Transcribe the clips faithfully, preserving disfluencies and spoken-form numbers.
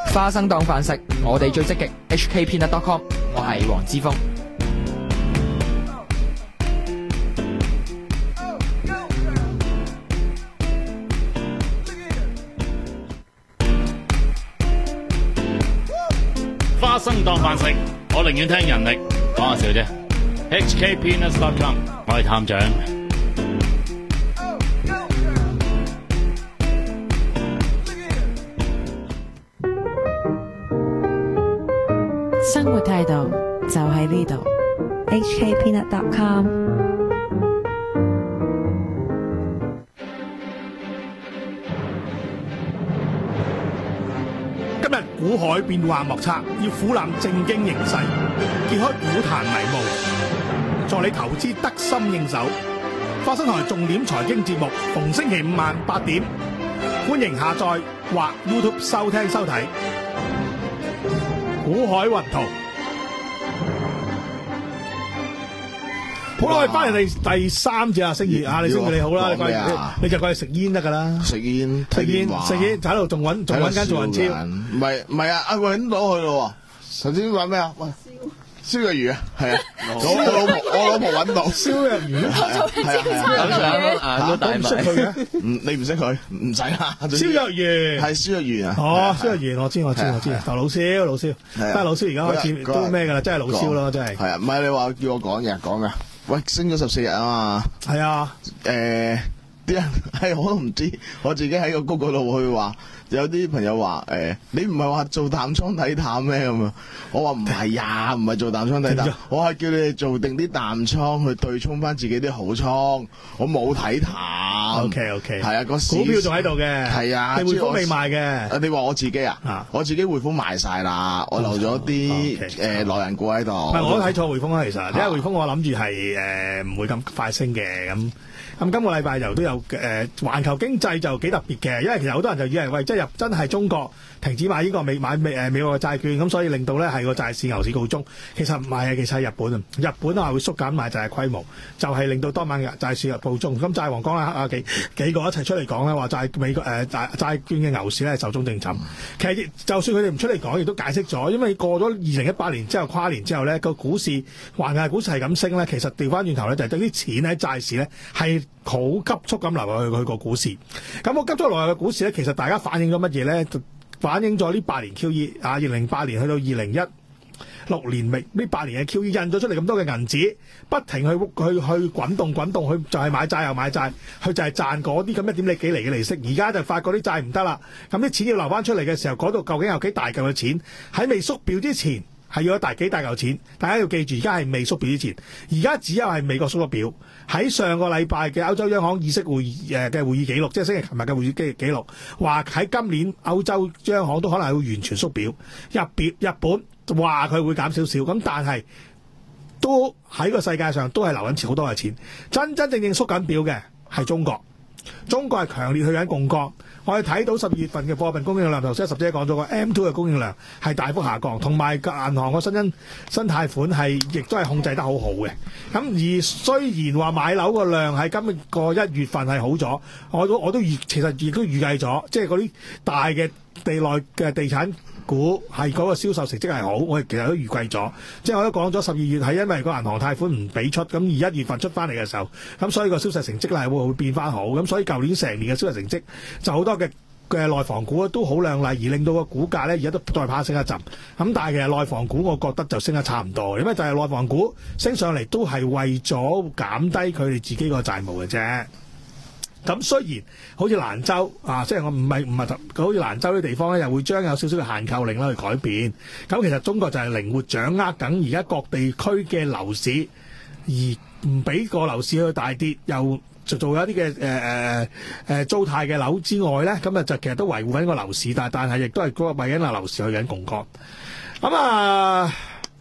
花生當飯食，我哋最積極。H K Peanut dot com， 我係黃之鋒。 花生當飯食，我寧願聽人力，講下笑啫。H K Peanut dot com， 我係探長。 生活態度就喺呢度。 H K Peanut dot com。 今日股海變幻莫測，要俯瞰正經形勢，揭開股壇迷霧，助你投資得心應手。花生台重點財經節目，逢星期五晚八點，歡迎下載或 YouTube 收聽收睇。股海雲圖，好啦，我哋翻嚟第第三節啊，星爺啊，你星爺你好啦，你過嚟你就過嚟食煙得噶啦， 食煙食煙食煙，喺度仲揾仲揾緊做人超， 唔係唔係啊，啊揾到佢咯喎，頭先話咩啊？喂，燒藥魚啊，係啊，我老婆我老婆揾到燒藥魚， 係啊， 都大唔識佢嘅， 唔你唔識佢，唔使啦， 燒藥魚係燒藥魚啊， 哦，燒藥魚我知我知我知，就老燒老燒，但係老燒而家開始都咩噶啦，真係老燒咯，真係， 係啊，唔係你話叫我講嘅講噶。喂，升咗十四日啊嘛！ 係啊， 誒、呃，啲人係我都唔知，我自己喺個谷嗰度去話，有啲朋友話誒、呃，你唔係話做淡倉睇淡咩咁啊？我話唔係呀，唔係做淡倉睇淡，我係叫你哋做定啲淡倉去對沖翻自己啲好倉，我冇睇淡。 O K O K， 係啊，個股票仲喺度嘅， 係啊， 你匯豐未賣嘅？ 你話我自己啊？啊我自己匯豐賣晒啦，我留咗啲誒內人股喺度。唔係， 我都睇錯匯豐啦，其實，因為匯豐我諗住係誒唔會咁快升嘅咁。咁今個禮拜又都有誒環、呃、球經濟就幾特別嘅，因為其實好多人就以為喂，即係入真係中國停止買呢個美買美誒美國嘅債券，咁所以令到咧係個債市牛市告終。其實唔係啊，其實係日本啊，日本啊會縮減買債嘅規模，就係、是、令到當晚嘅債市告終。咁債王講啦啊幾幾個一齊出嚟講咧，話債美國誒、呃、債債券嘅牛市咧壽終正寢。其實就算佢哋唔出嚟講，亦都解釋咗，因為過咗二零一八年之後跨年之後咧，個股市環球股市係咁升咧，其實調翻轉頭咧就係對啲錢喺債市咧係好急速咁流入去佢個股市，咁我急速流入嘅股市咧，其實大家反映咗乜嘢咧？反映咗呢八年 Q E 啊，二零零八年去到二零一六年尾呢八年嘅 Q E 印咗出嚟咁多嘅銀紙，不停去去去滾動滾動，去就係買債又買債，佢就係賺嗰啲咁一點幾厘嘅利息。而家就發覺啲債唔得啦，咁啲錢要流翻出嚟嘅時候，嗰度究竟有幾大嚿嘅錢喺未縮表之前？係要有大幾大嚿錢，大家要記住，而家係未縮表之前，而家只有係美國縮咗表。喺上個禮拜嘅歐洲央行議息會議誒嘅會議記錄，即係星期琴日嘅會議記記錄，話喺今年歐洲央行都可能係會完全縮表。日別日本話佢會減少少，咁但係都喺個世界上都係流緊錢好多嘅錢，真真正正縮緊表嘅係中國。中國係強烈去緊槓桿，我哋睇到十二月份嘅貨幣供應量，頭先十姐講咗個 M 二 嘅供應量係大幅下降，同埋銀行個新增新貸款係亦都係控制得好好嘅。咁而雖然話買樓個量喺今個一月份係好咗，我都我都預其實亦都預計咗，即係嗰啲大嘅地內嘅地產股係嗰個銷售成績係好，我哋其實都預計咗，即係我都講咗十二月係因為個銀行貸款唔俾出，咁而一月份出翻嚟嘅時候，咁所以個銷售成績咧係會會變翻好，咁所以舊年成年嘅銷售成績就好多嘅嘅內房股都好亮麗，而令到個股價咧而家都再爬升一陣。咁但係其實內房股我覺得就升得差唔多，因為就係內房股升上嚟都係為咗減低佢哋自己個債務嘅啫。咁雖然好似蘭州啊，即係我唔係唔係好似蘭州啲地方咧，又會將有少少嘅限購令啦去改變。咁其實中國就係靈活掌握緊而家各地區嘅樓市，而唔俾個樓市去大跌，又就做一啲嘅誒誒誒租貸嘅樓之外咧，咁啊就其實都維護緊個樓市，但但係亦都係嗰個為緊個樓市去緊槓桿。咁啊〜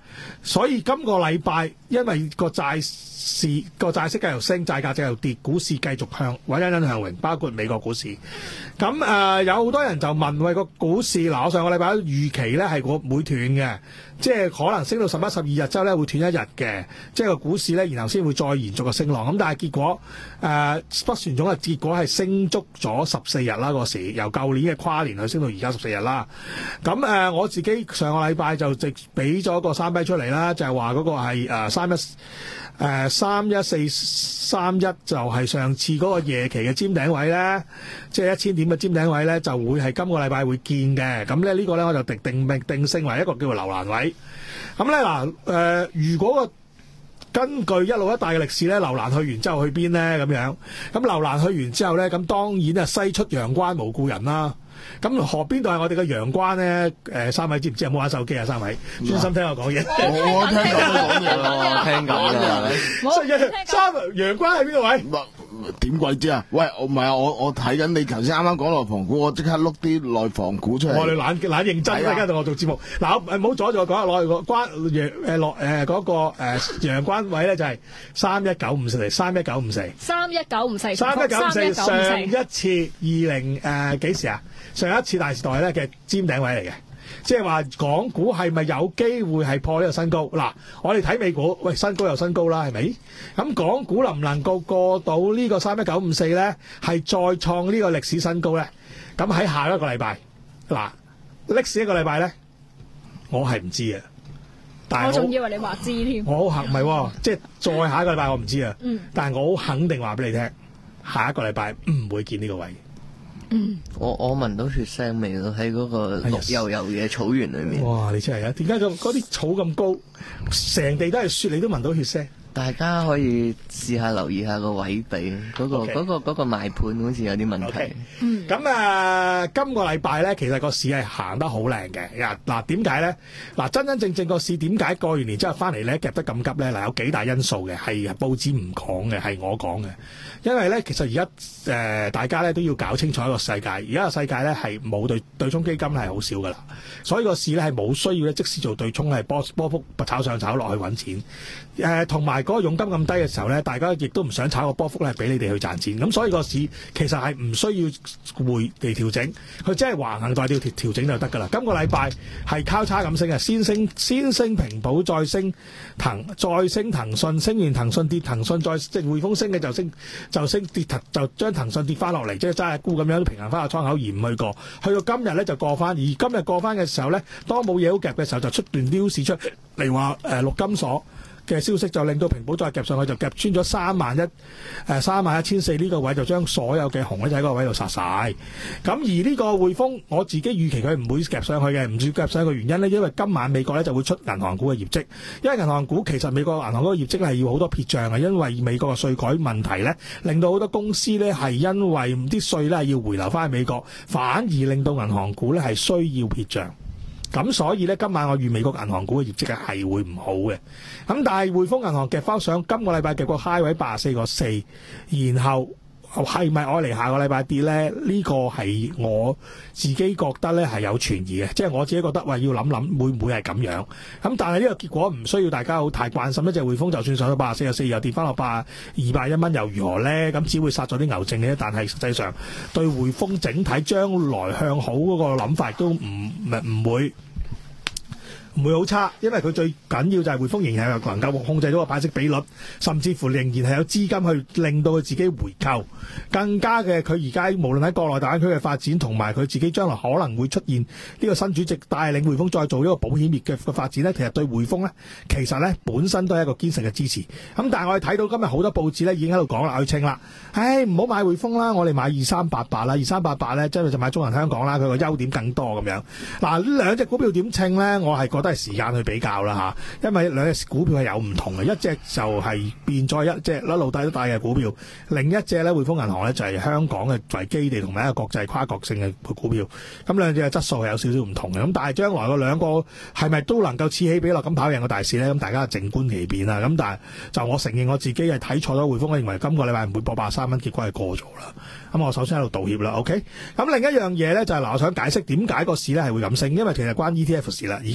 所以今個禮拜因為個債市個債息繼續升，債價繼續跌，股市繼續向穩欣欣向榮，包括美國股市。咁誒、呃、有好多人就問喂，個股市嗱，我上個禮拜預期咧係個會斷嘅，即係可能升到十一、十二日之後咧會斷一日嘅，即係個股市咧然後先會再延續個升浪。咁但係結果誒不旋踵嘅結果係升足咗十四日啦，個時由舊年嘅跨年去升到而家十四日啦。咁誒、呃、我自己上個禮拜就直俾咗個三筆出嚟啦，就係話嗰個係誒三一誒三一四三一就係上次嗰個夜期嘅尖頂位咧，即係一千點嘅尖頂位咧，就會係今個禮拜會見嘅。咁咧呢個咧我就定定命定性為一個叫做樓蘭位。咁咧嗱誒，如果個根據一路一帶嘅歷史咧，樓蘭去完之後去邊咧咁樣？咁樓蘭去完之後咧，咁當然啊西出陽關無故人啦。咁河邊度係我哋嘅陽關咧？誒，三位知唔知有冇玩手機啊？三位專心聽我講嘢。 我聽緊你講嘢咯，聽緊所以三陽關係邊個位？ 點鬼知啊？喂，我唔係啊，我我睇緊你頭先啱啱講內房股，我即刻碌啲內房股出嚟。 我哋懶懶認真，而家同我做節目。嗱，唔好阻住我講下內個關陽誒落誒嗰個誒陽關位咧，就係三一九五四，三一九五四， 三一九五四， 三一九五四。上一次二零誒幾時啊？上一次大時代咧嘅尖頂位嚟嘅，即係話港股係咪有機會係破呢個新高？嗱，我哋睇美股，喂，新高又新高啦，係咪？咁港股能唔能夠過到呢個三一九五四咧？係再創呢個歷史新高咧？咁喺下一個禮拜，嗱，歷史一個禮拜咧，我係唔知嘅。但係我仲以為你話知添。 我好肯唔係，即係再下一個禮拜我唔知啊。 嗯。 但係我好肯定話俾你聽，下一個禮拜唔會見呢個位。 嗯，我我聞到血腥味咯，喺嗰個綠油油嘅草原裏面。 哇！你真係啊，點解咁嗰啲草咁高，成地都係雪，你都聞到血腥？ 大家可以試下留意下個位比，嗰、嗰個嗰、 okay. 嗰個嗰、嗰個賣盤好似有啲問題。 Okay. 嗯，咁啊，今個禮拜咧，其實個市係行得好靚嘅。嗱，點解咧？嗱，真真正正個市點解過完年之後翻嚟咧夾得咁急咧？嗱，有幾大因素嘅，係報紙唔講嘅，係我講嘅。因為咧，其實而家誒大家咧都要搞清楚一個世界，而家個世界咧係冇對對沖基金係好少噶啦，所以個市咧係冇需要咧即使做對沖係波波幅炒上炒落去揾錢。誒同埋嗰個佣金咁低嘅時候咧，大家亦都唔想炒個波幅咧俾你哋去賺錢。咁所以個市其實係唔需要回地調整，佢只係橫行再調調調整就得噶啦。今個禮拜係交叉咁升嘅，先升先升平保，再升騰，再升騰訊，升完騰訊跌騰訊，再即係匯豐升嘅就升。就升跌就將騰訊跌翻落嚟，即係揸下沽咁樣平衡翻個倉口而唔去過。去到今日咧就過翻，而今日過翻嘅時候咧，當冇嘢好夾嘅時候，就出段 news 出嚟話誒陸金所嘅消息，就令到平保再夾上去，就夾穿咗三萬一誒三萬一千四呢個位，就將所有嘅紅咧就喺嗰個位度殺晒。咁而呢個匯豐，我自己預期佢唔會夾上去嘅，唔算夾上去嘅原因咧，因為今晚美國咧就會出銀行股嘅業績，因為銀行股其實美國銀行嗰個業績係要好多撇帳嘅，因為美國嘅稅改問題咧，令到好多公司咧係因為啲稅咧要回流翻去美國，反而令到銀行股咧係需要撇帳。咁所以咧，今晚我預美國銀行股嘅業績係會唔好嘅。咁但係匯豐銀行夾翻上今個禮拜夾個 high 位八十四個四，然後係咪我嚟下個禮拜跌咧？呢、這個係我自己覺得咧係有存疑嘅，即係我自己覺得話要諗諗會唔會係咁樣。咁但係呢個結果唔需要大家好太關心。一隻匯豐就算上到八十四個四，又跌翻落八二百一蚊，又如何咧？咁只會殺咗啲牛證嘅，但係實際上對匯豐整體將來向好嗰個諗法都唔唔唔會。唔會好差，因為佢最緊要就係匯豐仍然係能夠控制到個派息比率，甚至乎仍然係有資金去令到佢自己回購。更加嘅，佢而家無論喺國內大灣區嘅發展，同埋佢自己將來可能會出現呢個新主席帶領匯豐再做一個保險業嘅嘅發展咧，其實對匯豐咧，其實咧本身都係一個堅實嘅支持。咁但係我哋睇到今日好多報紙咧已經喺度講啦，去稱啦，唉唔好買匯豐啦，我哋買二三八八啦，二三八八咧即係就買中銀香港啦，佢個優點更多咁樣。嗱呢兩隻股票點稱咧？我係覺得係時間去比較啦嚇，因為兩隻股票係有唔同嘅，一隻就係變咗一隻一路帶都帶嘅股票，另一隻咧匯豐銀行咧就係香港嘅為基地同埋一個國際跨國性嘅股票，咁兩隻嘅質素係有少少唔同嘅，咁但係將來個兩個係咪都能夠此起彼落咁跑贏個大市咧？咁大家靜觀其變啦。咁但係就我承認我自己係睇錯咗匯豐，我認為今個禮拜唔會破八十三蚊，結果係過咗啦。咁我首先喺度道歉啦 ，OK。咁另一樣嘢咧就係、是、嗱，我想解釋點解個市咧係會咁升，因為其實關 E T F 事啦。而家好多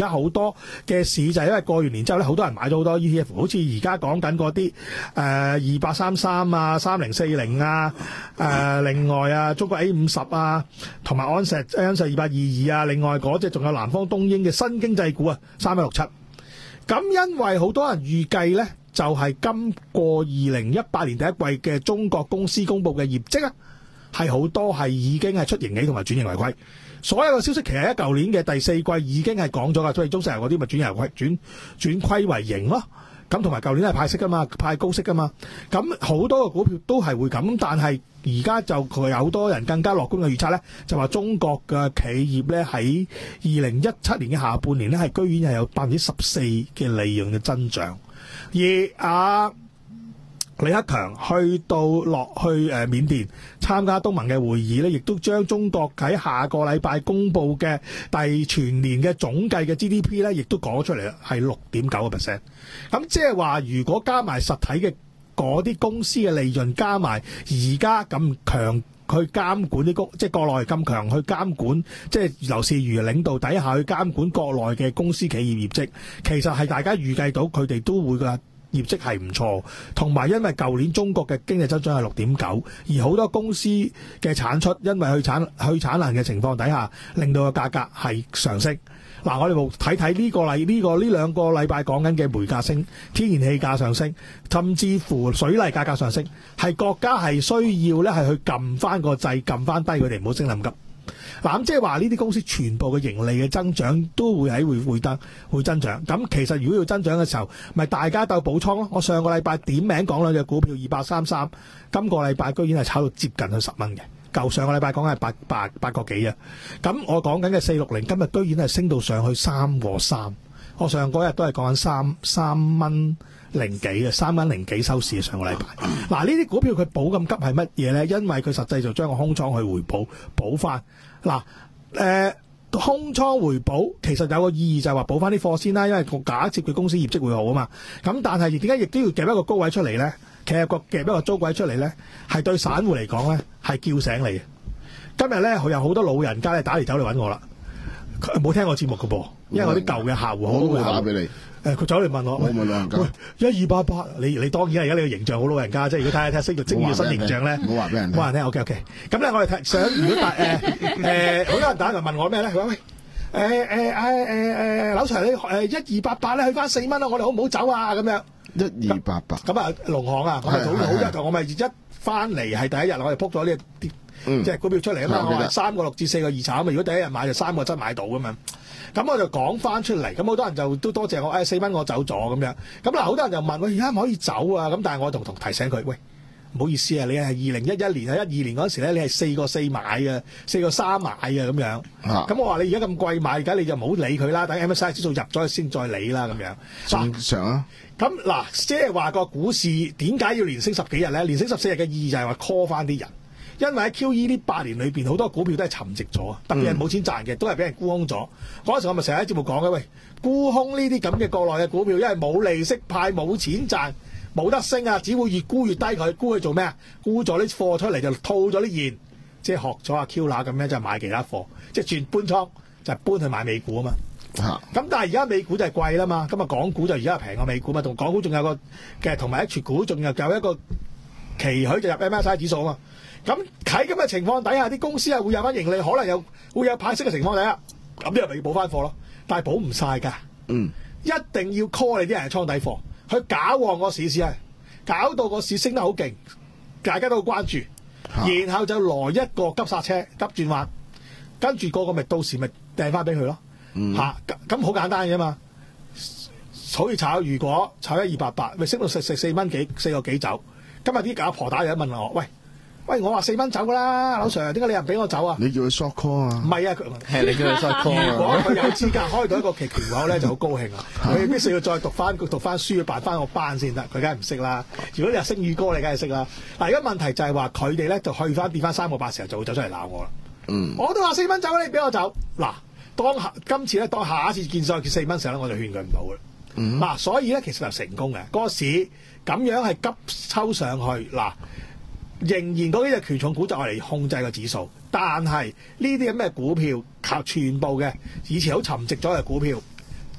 多嘅市就係因為過完年之後咧，好多人買咗好多 E T F， 好似而家講緊嗰啲誒二八三三啊、三零四零啊、誒、呃、另外啊中國 A 五十啊，同埋安石安石二八二二啊，另外嗰隻仲有南方東英嘅新經濟股啊，三一六七。咁因為好多人預計咧，就係、是、今個二零一八年第一季嘅中國公司公布嘅業績啊，係好多係已經係出盈喜同埋轉盈為虧。所有嘅消息其實喺舊年嘅第四季已經係講咗噶，所以中石油嗰啲咪轉盈為虧，轉轉虧為盈咯。咁同埋舊年係派息噶嘛，派高息噶嘛。咁好多個股票都係會咁，但係而家就佢有好多人更加樂觀嘅預測咧，就話中國嘅企業咧喺二零一七年嘅下半年咧係居然係有百分之十四嘅利潤嘅增長。而阿、啊、李克強去到落去誒緬甸參加東盟嘅會議咧，亦都將中國喺下個禮拜公布嘅第全年嘅總計嘅 G D P 咧，亦都講出嚟啦，係六點九個 percent。咁即係話，如果加埋實體嘅嗰啲公司嘅利潤，加埋而家咁強去監管啲公，即係國內咁強去監管，即係劉士余領導底下去監管國內嘅公司企業業績，其實係大家預計到佢哋都會噶。業績係唔錯，同埋因為舊年中國嘅經濟增長係六點九，而好多公司嘅產出因為去產去產能嘅情況底下，令到個價格係上升。嗱，我哋冇睇睇呢個禮呢、呢個呢兩個禮拜講緊嘅煤價升、天然氣價上升，甚至乎水泥價格上升，係國家係需要咧係去撳翻個掣，撳翻低佢哋，唔好升咁急。嗱，咁即係話呢啲公司全部嘅盈利嘅增長都會喺會會得會增長。咁其實如果要增長嘅時候，咪大家鬥補倉咯。我上個禮拜點名講兩隻股票二八三三，今個禮拜居然係炒到接近去十蚊嘅。舊上個禮拜講係八八八個幾啊。咁我講緊嘅四六零今日居然係升到上去三個三。我上嗰日都係講緊三三蚊零幾嘅，三蚊零幾收市嘅上個禮拜。嗱，呢啲股票佢補咁急係乜嘢咧？因為佢實際就將個空倉去回補補翻。嗱，誒空倉回補其實有個意義就係話補翻啲貨先啦，因為假設佢公司業績會好啊嘛。咁但係點解亦都要夾一個高位出嚟咧？其實個夾一個租位出嚟咧，係對散戶嚟講咧係叫醒你嘅。今日咧佢有好多老人家咧打嚟走嚟揾我啦，佢冇聽我節目嘅噃，因為我啲舊嘅客戶好多會打俾你。誒佢走嚟問我， 我問老人家， 喂一二八八，你你當然係而家你個形象好老人家，即係如果睇下睇下識到精嘅新形象咧， 唔好話俾人聽， 冇話人聽。OK OK，咁咧我哋睇想如果打誒誒好多人打嚟問我咩咧？佢話喂誒誒誒誒誒，劉 Sir 你誒一二八八咧去翻四蚊啦，我哋好唔好走啊？咁樣一二八八， 咁啊農行啊，我咪早好一，我咪一翻嚟係第一日，我哋撲咗呢啲即係股票出嚟啊嘛，我話三個六至四個二炒啊嘛，如果第一日買就三個七買到噶嘛。咁我就講翻出嚟，咁好多人就都多謝我，誒四蚊我走咗咁樣。咁嗱，好多人就問我而家唔可以走啊？咁但係我同同提醒佢，喂，唔好意思啊，你係二零一一年啊一二年嗰時咧，你係四個四買嘅，四個三買嘅咁樣。咁、啊、我話你而家咁貴買，而家你就唔好理佢啦，等 M S C I 指數入咗先再理啦咁樣。 正常啊。 咁嗱，即係話個股市點解要連升十幾日咧？連升十四日嘅意義就係話 call 翻啲人。因為喺 Q E 呢八年裏邊，好多股票都係沉寂咗，特別係冇錢賺嘅，都係俾人沽空咗。嗰陣時我咪成日喺節目講嘅，喂，沽空呢啲咁嘅國內嘅股票，因為冇利息派、冇錢賺、冇得升啊，只會越沽越低佢。沽去做咩啊？沽咗啲貨出嚟就套咗啲現，即係學咗阿 Q 乸咁樣，就買其他貨，即係轉搬倉就係搬去買美股啊嘛。咁、啊、但係而家美股就係貴啦嘛，咁啊港股就而家係平過美股嘛，同港股仲有個嘅同埋 H 股仲有有一個期許就入 M S C I 指數啊嘛。咁喺咁嘅情況底下，啲公司係會有翻盈利，可能有會有派息嘅情況底下，咁啲人咪要補翻貨咯。但係補唔晒㗎，嗯，一定要 call 你啲人倉底貨，去搞旺個市市係，搞到個市升得好勁，大家都好關注，啊、然後就來一個急剎車、急轉彎，跟住個個咪到時咪掟翻俾佢咯，嚇咁好簡單嘅嘛。好似炒，如果炒一二八八，咪升到食食四蚊幾四個幾走。今日啲阿婆打嚟問我，喂。喂，我話四蚊走噶啦，劉 Sir，點解你又唔俾我走啊？ 你叫佢 short call 啊？ 唔係啊， 係你叫佢 short call 啊。 如果佢有資格開到一個期權口咧，就好高興啊！佢必須要再讀翻讀翻書，要辦翻個班先得。佢梗係唔識啦。如果你係星宇哥，你梗係識啦。嗱，而家問題就係話佢哋咧就去翻跌翻三個八時候就會走出嚟鬧我啦。嗯，我都話四蚊走，你俾我走。嗱，當下今次咧，當下一次見再見四蚊時候咧，我就勸佢唔到嘅。嗯，嗱，所以咧其實就成功嘅。嗰個市咁樣係急抽上去嗱。仍然嗰啲隻權重股就係嚟控制個指數，但係呢啲咁嘅股票靠全部嘅以前好沉寂咗嘅股票，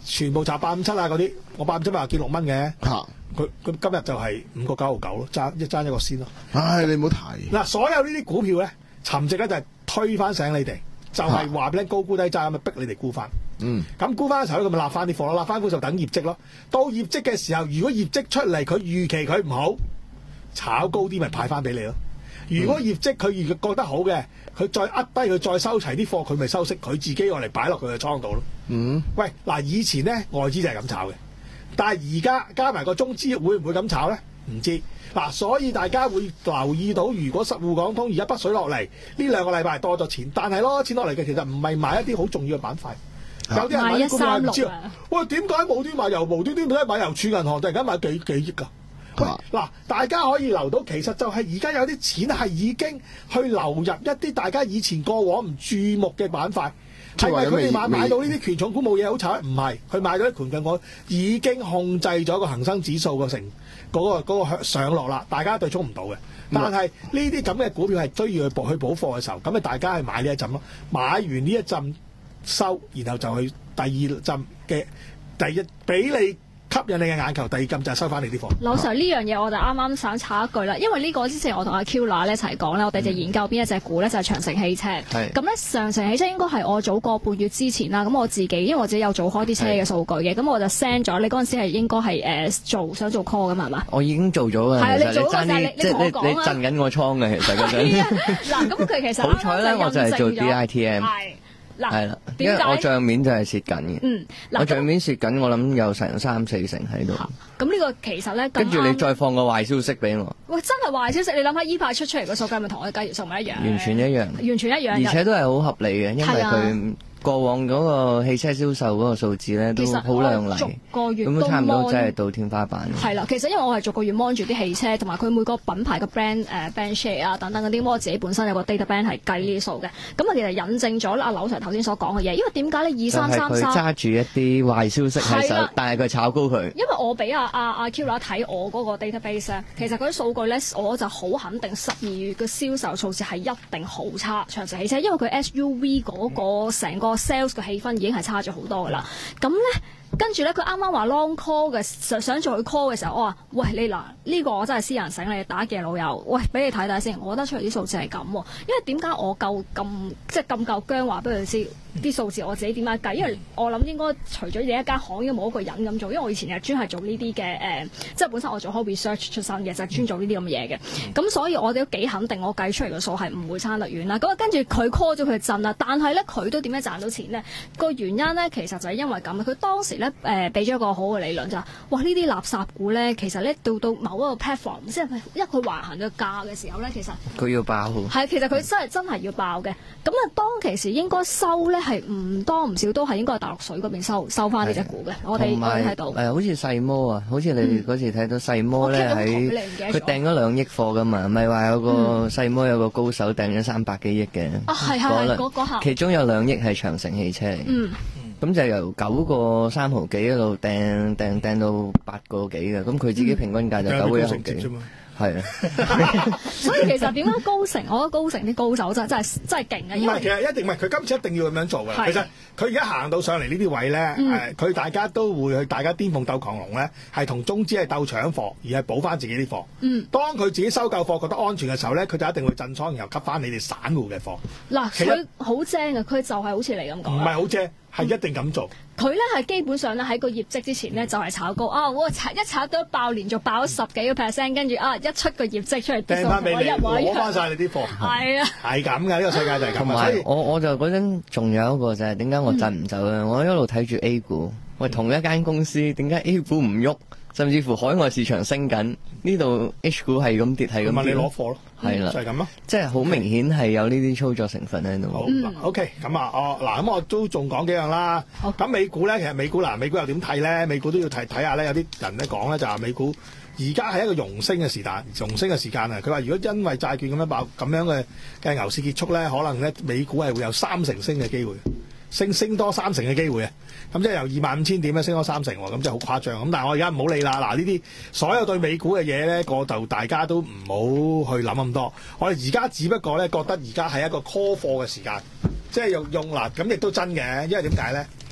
全部查八五七啊嗰啲，我八五七咪話見六蚊嘅， 嚇佢佢今日就係五個九毫九咯，爭一爭一個先咯。 唉，你唔好提。 嗱，所有呢啲股票咧，沉寂咧就係推翻醒你哋，就係話俾你高沽低揸咁咪逼你哋沽翻。 嗯， 咁沽翻嘅時候咧，佢咪立翻啲貨咯，立翻股就等業績咯。到業績嘅時候，如果業績出嚟佢預期佢唔好，炒高啲咪派翻俾你咯。如果業績佢預覺得好嘅，佢再呃低佢再收齊啲貨，佢咪收息，佢自己用嚟擺落佢嘅倉度咯。 嗯， 喂，嗱，以前咧外資就係咁炒嘅，但係而家加埋個中資會唔會咁炒咧？唔知。嗱，所以大家會留意到，如果實滬港通而家北水落嚟，呢兩個禮拜係多咗錢，但係攞錢落嚟嘅其實唔係買一啲好重要嘅板塊。有啲人買啲股票係唔知啊，喂，點解無端買油無端端都係買郵儲銀行，突然間買幾幾億㗎？喂，嗱，大家可以留到，其實就係而家有啲錢係已經去流入一啲大家以前過往唔注目嘅板塊。係咪佢哋買買到呢啲權重股冇嘢好炒？唔係，佢買到啲權重股已經控制咗個恒生指數個成嗰個嗰個上落啦，大家對沖唔到嘅。但係呢啲咁嘅股票係需要去補去補貨嘅時候，咁咪大家係買呢一陣咯。買完呢一陣收，然後就去第二陣嘅第一俾你吸引你嘅眼球，第二陣就係收翻你啲貨。 老 Sir 呢樣嘢我就啱啱想插一句啦，因為呢個之前我同阿 Q 娜咧一齊講咧，我哋就研究邊一隻股咧就係長城汽車。咁咧長城汽車應該係我早個半月之前啦，咁我自己因為我自己有做開啲車嘅數據嘅，咁我就 send 咗。你嗰陣時係應該係誒做想做 call 㗎嘛係嘛？ 我已經做咗㗎。係啊，你做嗰陣你你同我講啊。你震緊我倉嘅其實嗰陣。嗱，咁佢其實好彩咧，我就係做 D I T M。 嗱， 係啦，因為我帳面就係蝕緊嘅。 嗯， 我帳面蝕緊，我諗有成三四成喺度。 咁呢個其實咧， 跟住你再放個壞消息俾我。 喂，真係壞消息！你諗下依排出出嚟個數據，咪同我計條數咪一樣？ 完全一樣， 完全一樣。 而且都係好合理嘅，因為佢過往嗰個汽車銷售嗰個數字咧都好亮麗，咁差唔多真係到天花板。 係啦，其實因為我係逐個月 mon 住啲汽車，同埋佢每個品牌嘅 brand 誒、uh, brand share 啊等等嗰啲，我自己本身有個 data band 係計呢啲數嘅。咁啊，其實引證咗阿劉 Sir 頭先所講嘅嘢，因為點解咧？二三三三揸住一啲壞消息喺手，但係佢炒高佢。 因為我俾阿阿阿 Q 啦睇我嗰個 database 咧，其實嗰啲數據咧，我就好肯定十二月嘅銷售數字係一定好差，長城汽車，因為佢 S U V 嗰個成個 sales 嘅氣氛已經係差咗好多噶啦，咁咧跟住咧佢啱啱話 long call 嘅想想做佢 call 嘅時候，我話喂你嗱呢、呢個我真係私人醒你打嘅老友，喂俾你睇睇先，我覺得出嚟啲數字係咁，因為點解我夠咁即係咁夠薑話俾佢知啲數字我自己點樣計？因為我諗應該除咗你一間行，應該冇一個人咁做，因為我以前係專係做呢啲嘅誒，即係本身我做開 research 出身嘅，就係、是、專做呢啲咁嘅嘢嘅。咁、嗯、所以我哋都幾肯定，我計出嚟嘅數係唔會差得遠啦。咁跟住佢 call 咗佢震啦，但係咧佢都點樣賺到錢咧？個原因咧其實就係因為咁，佢當時咧誒俾咗一個好嘅理論就係、是，哇呢啲垃圾股咧，其實咧到到某一個 platform，即係一佢橫行嘅價嘅時候咧，其實佢要爆。 係，其實佢真係真係要爆嘅。咁啊，當其時應該收咧係唔多唔少都係應該係大陸水嗰邊收收翻呢隻股嘅。我哋我哋睇到誒，好似細摩啊，好似你嗰時睇到細摩咧喺佢訂咗兩億貨噶嘛，咪話有個細摩有個高手訂咗三百幾億嘅。 啊，係係嗰嗰下， 其中有兩億係長城汽車嚟。嗯。咁就由九個三毫幾一路掟掟掟到八個幾嘅，咁佢自己平均價就九個一毫幾。係啊， 所以其實點解高盛，我覺得高盛啲高手真係真係真係勁嘅。 唔係，其實一定唔係，佢今次一定要咁樣做嘅。其實佢而家行到上嚟呢啲位咧，誒、嗯，佢、呃、大家都會去，大家顛鳳鬥狂龍咧，係同中資係鬥搶貨，而係補翻自己啲貨。嗯，當佢自己收夠貨，覺得安全嘅時候咧，佢就一定會震倉，然後吸翻你哋散戶嘅貨。嗱， 佢好正嘅，佢就係好似你咁講。 唔係好正。係一定咁做。 佢咧係基本上咧喺個業績之前咧就係炒高啊！我炒一炒都爆，連續爆咗十幾個 percent，跟住啊一出個業績出嚟， 掟翻俾你，攞翻晒你啲貨。係啊，係咁嘅，呢個世界就係咁。 同埋我我就嗰陣仲有一個就係點解我震唔走咧？我一路睇住 A 股，喂同一間公司點解 A 股唔喐？甚至乎海外市場升緊，呢度 H 股係咁跌，係咁跌。問你攞貨咯， 係啦， 就係咁咯。 即係好明顯係有呢啲操作成分喺度。 好，OK，咁啊，哦，嗱，咁我都仲講幾樣啦。咁美股咧，其實美股嗱，美股又點睇咧？美股都要睇睇下咧。有啲人咧講咧就話美股而家係一個熔升嘅時間，熔升嘅時間啊。佢話如果因為債券咁樣爆咁樣嘅嘅牛市結束咧，可能咧美股係會有三成升嘅機會。升升多三成嘅機會啊！咁即係由二萬五千點咧升多三成喎，咁即係好誇張。咁但係我而家唔好理啦。嗱，呢啲所有對美股嘅嘢咧，個就大家都唔好去諗咁多。我哋而家只不過咧覺得而家係一個 call 貨嘅時間，即係用用嗱，咁亦都真嘅。因為點解咧？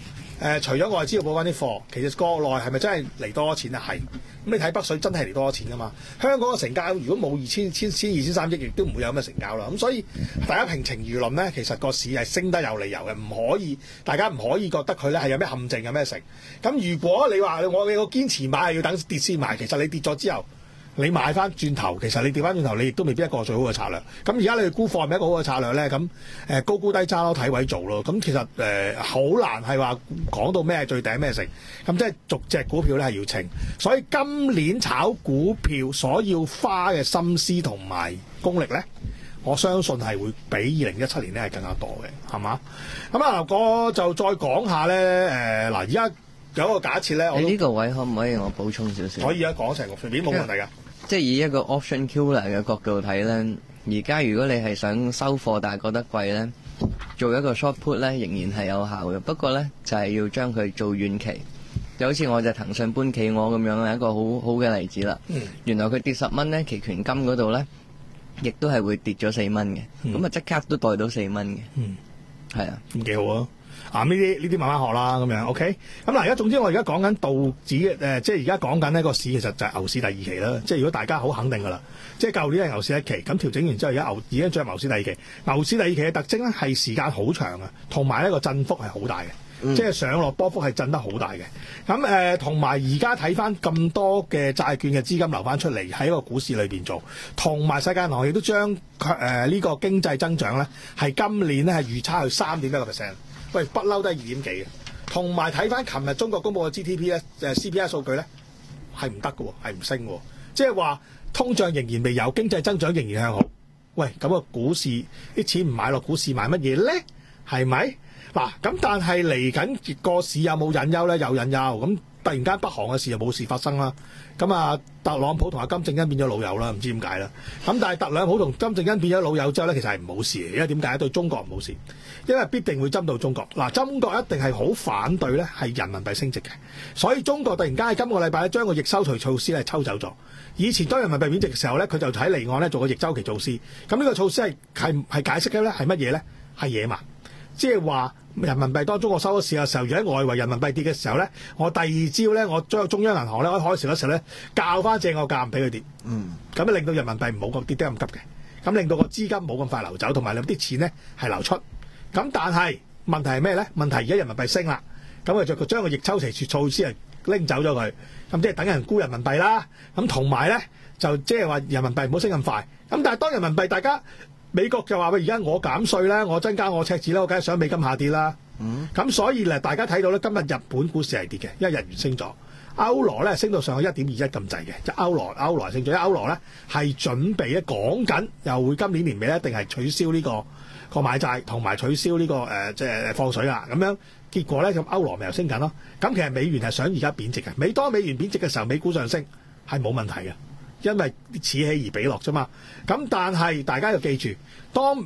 呃、除咗外資要補翻啲貨，其實國內係咪真係嚟多錢啊？係。咁你睇北水真係嚟多錢噶嘛？香港嘅成交如果冇二千千千二千三億，亦都唔會有咁嘅成交啦。咁所以大家平情輿論咧，其實個市係升得有理由嘅，唔可以大家唔可以覺得佢咧係有咩陷阱有咩成。咁如果你話我你個堅持買係要等跌先買，其實你跌咗之後。你買翻轉頭，其實你調翻轉頭，你亦都未必一個最好嘅策略。咁而家你哋沽貨係咪一個好嘅策略咧？咁誒、呃、高沽低揸咯，睇位做咯。咁其實誒好、呃、難係話講到咩係最頂咩成。咁即係逐隻股票咧係要清。所以今年炒股票所要花嘅心思同埋功力咧，我相信係會比二零一七年咧係更加多嘅，係嘛？咁啊，我就再講下咧誒嗱，而、呃、家有一個假設咧，我你呢個位可唔可以我補充少少？ 可以啊，講成個隨便冇問題㗎。 即係以一個 option killer 嘅角度睇咧，而家如果你係想收貨但係覺得貴咧，做一個 short put 咧仍然係有效嘅。不過咧就係、是、要將佢做遠期，就好似我隻騰訊搬企鵝咁樣係一個好好嘅例子啦。嗯、原來佢跌十蚊咧，期權金嗰度咧，亦都係會跌咗四蚊嘅。咁啊即刻都袋到四蚊嘅。嗯，係啊， 咁幾好啊！啊！呢啲呢啲慢慢學啦，咁樣 OK。咁嗱，而家總之我而家講緊道指誒、呃，即係而家講緊呢個市其實就係牛市第二期啦。即係如果大家好肯定㗎啦，即係舊年係牛市一期，咁調整完之後而家牛已經進入牛市第二期。牛市第二期嘅特徵咧係時間好長啊，同埋呢個振幅係好大嘅，嗯、即係上落波幅係震得好大嘅。咁誒，同埋而家睇翻咁多嘅債券嘅資金流翻出嚟喺個股市裏邊做，同埋世界銀行亦都將誒呢個經濟增長咧係今年咧係預測去三點一個 percent。喂，不嬲都係二點幾嘅，同埋睇翻琴日中國公佈嘅 G D P 咧，誒 C P I 數據咧係唔得嘅喎，係唔升嘅，即係話通脹仍然未有，經濟增長仍然向好。喂，咁個股市啲錢唔買落股市買乜嘢咧？係咪嗱？咁但係嚟緊個市有冇隱憂咧？有隱憂。咁突然間北韓嘅事又冇事發生啦。咁啊，特朗普同阿金正恩變咗老友啦，唔知點解啦。咁但係特朗普同金正恩變咗老友之後咧，其實係唔好事嘅，因為點解？對中國唔好事，因為必定會針對中國。嗱，中國一定係好反對咧，係人民幣升值嘅。所以中國突然間喺今個禮拜咧，將個逆收除措施咧抽走咗。以前當人民幣貶值嘅時候咧，佢就喺離岸咧做個逆周期措施。咁呢個措施係係係解釋嘅咧係乜嘢咧？係野蠻，即係話。人民幣當中國收咗市嘅時候，如果喺外圍人民幣跌嘅時候咧，我第二朝咧，我將中央銀行咧開海潮嘅時候咧，校翻正個價唔俾佢跌，嗯，咁樣令到人民幣唔好咁跌得咁急嘅，咁令到個資金冇咁快流走，同埋令啲錢咧係流出。咁但係問題係咩咧？問題而家人民幣升啦，咁佢就將個逆周期措施係拎走咗佢，咁即係等人沽人民幣啦。咁同埋咧就即係話人民幣唔好升咁快。咁但係當人民幣大家。美國就話喂，而家我減稅咧，我增加我赤字咧，我梗係想美金下跌啦。咁、嗯、所以咧，大家睇到咧，今日日本股市係跌嘅，因為日元升咗，歐羅咧升到上去一點二一咁滯嘅，即係歐羅歐羅升咗，因為歐羅咧係準備咧講緊又會今年年尾咧一定係取消呢、這個個買債同埋取消呢、這個誒即係放水啦。咁樣結果咧咁歐羅咪又升緊咯。咁其實美元係想而家貶值嘅，每當美元貶值嘅時候，美股上升係冇問題嘅。因為此起而彼落啫嘛，咁但係大家要記住，當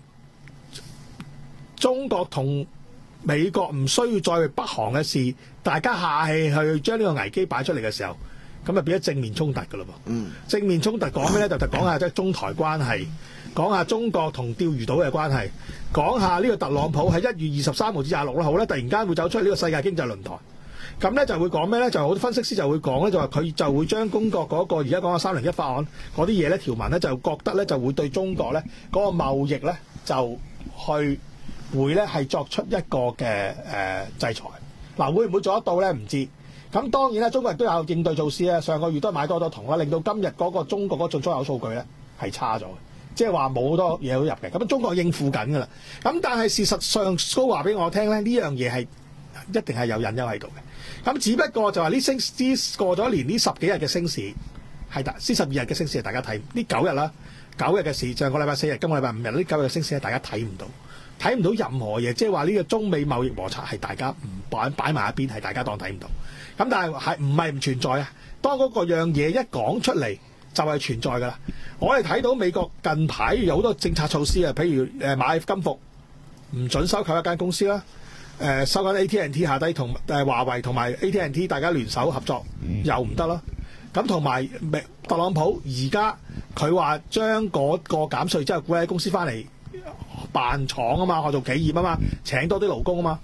中國同美國唔需要再為北韓嘅事，大家下氣去將呢個危機擺出嚟嘅時候，咁就變咗正面衝突噶咯噃。嗯，正面衝突講咩咧？就就講下即係中台關係，講下中國同釣魚島嘅關係，講下呢個特朗普喺一月二十三號至廿六號咧，突然間會走出呢個世界經濟論壇。咁咧就會講咩咧？就好多分析師就會講咧，就話佢就會將中國嗰個而家講嘅三零一法案嗰啲嘢咧條文咧，就覺得咧就會對中國咧嗰個貿易咧就去會咧係作出一個嘅誒、呃、制裁。嗱，會唔會做得到咧？唔知。咁當然啦，中國人都有應對措施咧。上個月都買多咗銅啦，令到今日嗰個中國嗰個進出口數據咧係差咗嘅，即係話冇好多嘢好入嘅。咁中國應付緊㗎啦。咁但係事實上都話俾我聽咧，呢樣嘢係一定係有隱憂喺度嘅。咁只不過就話呢升呢過咗年呢十幾日嘅升市係大，呢十二日嘅升市係大家睇呢九日啦，九日嘅市上個禮拜四日，今個禮拜五日呢九日嘅升市係大家睇唔到，睇唔到任何嘢，即係話呢個中美貿易摩擦係大家唔擺擺埋一邊，係大家當睇唔到。咁但係係唔係唔存在啊？當嗰個樣嘢一講出嚟就係存在㗎啦。我哋睇到美國近排有好多政策措施啊，譬如誒買金服唔準收購一間公司啦。誒、呃、收緊 A T and T 下低同誒華為同埋 A T and T 大家聯手合作、嗯、又唔得啦。咁同埋特朗普而家佢話將嗰個減稅之後，鼓勵公司翻嚟辦廠啊嘛，學做企業啊嘛，請多啲勞工啊嘛。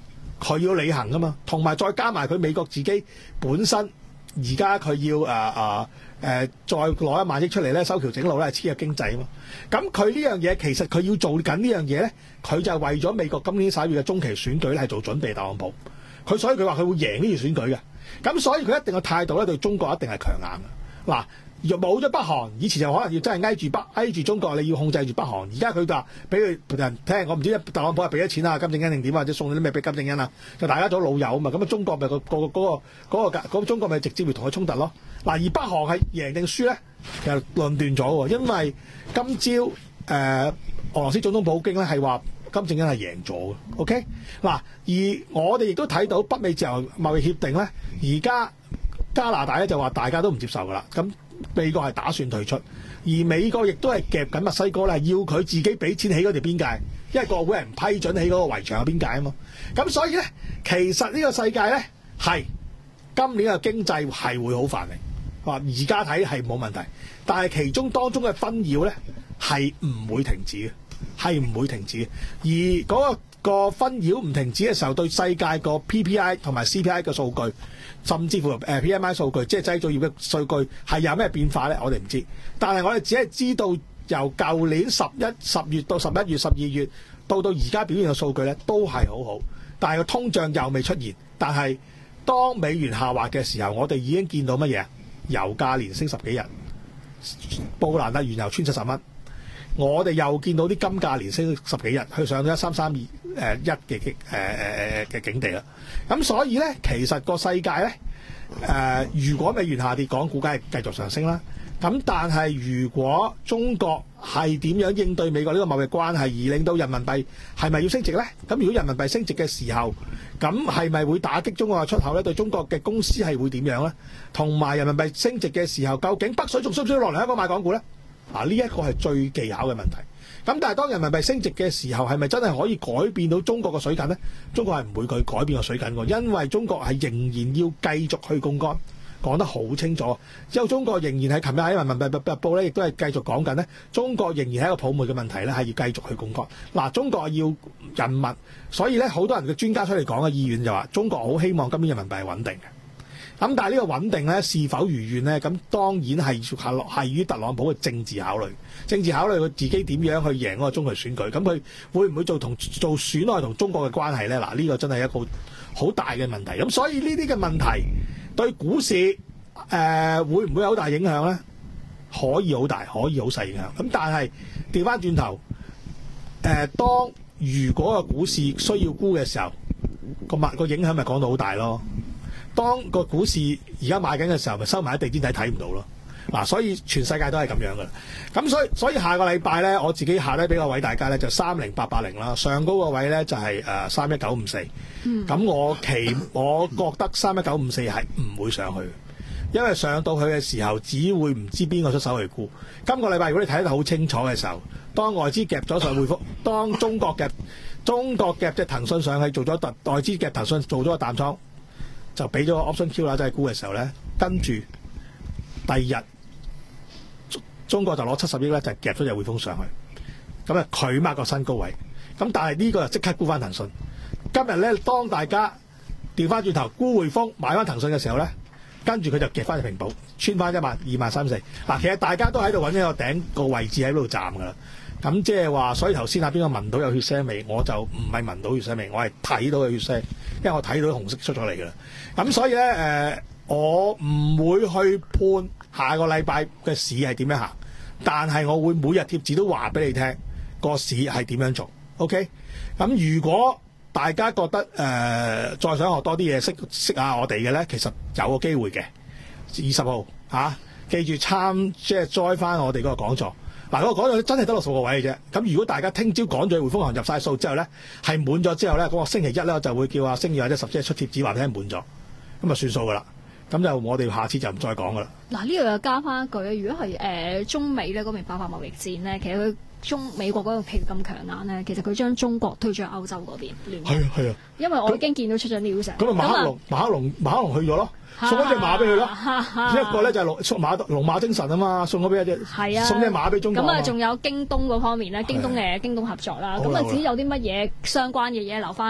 佢要履行噶嘛，同埋再加埋佢美國自己本身而家佢要誒誒誒再攞一萬億出嚟咧，修橋整路咧，係刺激經濟啊嘛。咁佢呢樣嘢其實佢要做緊呢樣嘢咧，佢就係為咗美國今年十一月嘅中期選舉咧係做準備。特朗普佢所以佢話佢會贏呢次選舉嘅，咁所以佢一定嘅態度咧對中國一定係強硬嘅。嗱，若冇咗北韓，以前就可能要真係挨住北挨住中國，你要控制住北韓。而家佢就話俾佢人聽，我唔知特朗普係俾咗錢啊，金正恩定點或者送咗啲咩俾金正恩啊？就大家做老友啊嘛，咁啊中國咪、嗰個、嗰個嗰、嗰個嗰、嗰個嗰個、中國咪直接會同佢衝突咯。嗱，而北韓係贏定輸咧，其實論斷咗喎，因為今朝誒、呃、俄羅斯總統普京咧係話金正恩係贏咗嘅。OK， 嗱，而我哋亦都睇到北美自由貿易協定咧，而家加拿大咧就話大家都唔接受噶啦，咁美國係打算退出，而美國亦都係夾緊墨西哥咧，要佢自己俾錢起嗰條邊界，因為國會係唔批准起嗰個圍牆嘅邊界啊嘛。咁所以咧，其實呢個世界咧係今年嘅經濟係會好繁榮。話而家睇係冇問題，但係其中當中嘅紛擾咧係唔會停止嘅，係唔會停止嘅。而嗰、嗰個、嗰個紛擾唔停止嘅時候，對世界個 P P I 同埋 C P I 嘅數據，甚至乎誒 P M I 數據，即係製造業嘅數據係有咩變化咧？我哋唔知，但係我哋只係知道由舊年十一十月到十一月、十二月到到而家表現嘅數據咧都係好好，但係個通脹又未出現。但係當美元下滑嘅時候，我哋已經見到乜嘢？油價連升十幾日，布蘭特原油穿七十蚊，我哋又見到啲金價連升十幾日，去上咗一三三二誒一嘅誒誒嘅境地啦。咁所以咧，其實個世界咧誒、呃，如果美元下跌，港股梗係繼續上升啦。咁但係如果中國係點樣應對美國呢個貿易關係，而令到人民幣係咪要升值咧？咁如果人民幣升值嘅時候，咁係咪會打擊中國嘅出口咧？對中國嘅公司係會點樣咧？同埋人民幣升值嘅時候，究竟北水仲需唔需要落嚟香港買港股咧？嗱，呢一個係最技巧嘅問題。咁但係當人民幣升值嘅時候，係咪真係可以改變到中國嘅水緊咧？中國係唔會佢改變個水緊嘅，因為中國係仍然要繼續去槓桿。講得好清楚，之後中國仍然係琴日喺人民幣日報咧，亦都係繼續講緊咧。中國仍然係一個泡沫嘅問題咧，係要繼續去槓桿。嗱，中國要人民，所以咧好多人嘅專家出嚟講嘅意願就話，中國好希望今年人民幣係穩定嘅。咁但係呢個穩定咧是否如願咧？咁當然係係於特朗普嘅政治考慮，政治考慮佢自己點樣去贏嗰個中期選舉。咁佢會唔會做同做損害同中國嘅關係咧？嗱，呢個真係一個好大嘅問題。咁所以呢啲嘅問題對股市誒、呃、會唔會有好大影響咧？可以好大，可以好細影響。咁但係調翻轉頭，誒、呃、當如果個股市需要沽嘅時候，個物個影響咪講到好大咯。當個股市而家買緊嘅時候，咪收埋喺地氈底睇唔到咯。嗱、啊，所以全世界都係咁樣噶啦。咁所以所以下個禮拜咧，我自己下低俾個位大家咧，就三零八八零啦。上高個位咧就係誒三一九五四。咁、嗯、我期我覺得三一九五四係唔會上去，因為上到去嘅時候，只會唔知邊個出手去沽。今個禮拜如果你睇得好清楚嘅時候，當外資夾咗上匯豐，當中國夾中國夾隻騰訊上去做咗特外資夾騰訊做咗個淡倉，就俾咗個 option Q 啦，即係沽嘅時候咧，跟住第二日。中國就攞七十億咧，就夾咗隻匯豐上去，咁啊佢擘個新高位，咁但係呢個就即刻沽翻騰訊。今日咧，當大家調翻轉頭沽匯豐買翻騰訊嘅時候咧，跟住佢就夾翻隻平保，穿翻一萬二萬三四。嗱，其實大家都喺度揾一個頂個位置喺度站噶啦。咁即係話，所以頭先啊邊個聞到有血腥味，我就唔係聞到血腥味，我係睇到有血腥，因為我睇到紅色出咗嚟噶啦。咁所以咧，誒、呃，我唔會去判下個禮拜嘅市係點樣行。但係我會每日貼紙都話俾你聽個市係點樣做 ，OK？ 咁如果大家覺得誒、呃、再想學多啲嘢，識識下我哋嘅咧，其實有個機會嘅。二十號嚇，記住參即係 join 翻我哋嗰個講座。嗱、啊，嗰、那個講座真係得落數個位嘅啫。咁如果大家聽朝趕咗去匯豐行入晒數之後咧，係滿咗之後咧，嗰、那個星期一咧我就會叫阿星宇或者十姐出貼紙話俾你聽滿咗，咁啊算數噶啦。咁就我哋下次就唔再講噶啦。嗱， 呢度又加翻一句，如果係誒、呃、中美咧嗰邊爆發貿易戰咧，其實佢中美國嗰個譬如咁強硬咧，其實佢將中國推咗歐洲嗰邊聯。係啊係啊，因為我已經見到出咗 news。咁啊馬克龍馬克龍馬克龍去咗咯，送咗隻馬俾佢咯。一個咧就係龍送馬龍馬精神啊嘛，送咗俾一隻。係啊，送隻馬俾中國。咁啊，仲有京東嗰方面咧，京東嘅京東合作啦。咁啊，至於有啲乜嘢相關嘅嘢留翻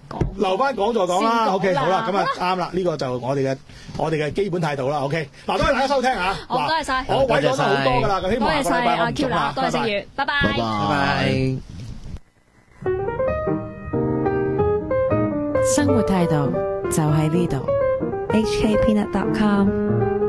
講。 留翻講座講啦先講 ，OK 好啦，咁啊好啱啦，呢個就我哋嘅我哋嘅基本態度啦，OK。嗱，多謝大家收聽嚇， 好多謝晒我位講得好多㗎啦，咁希多謝望下個禮拜晒阿我唔 Q 做啦啦，，多謝星月，拜拜。 拜拜拜。 拜。 生活態度就喺呢度。 h k peanut dot com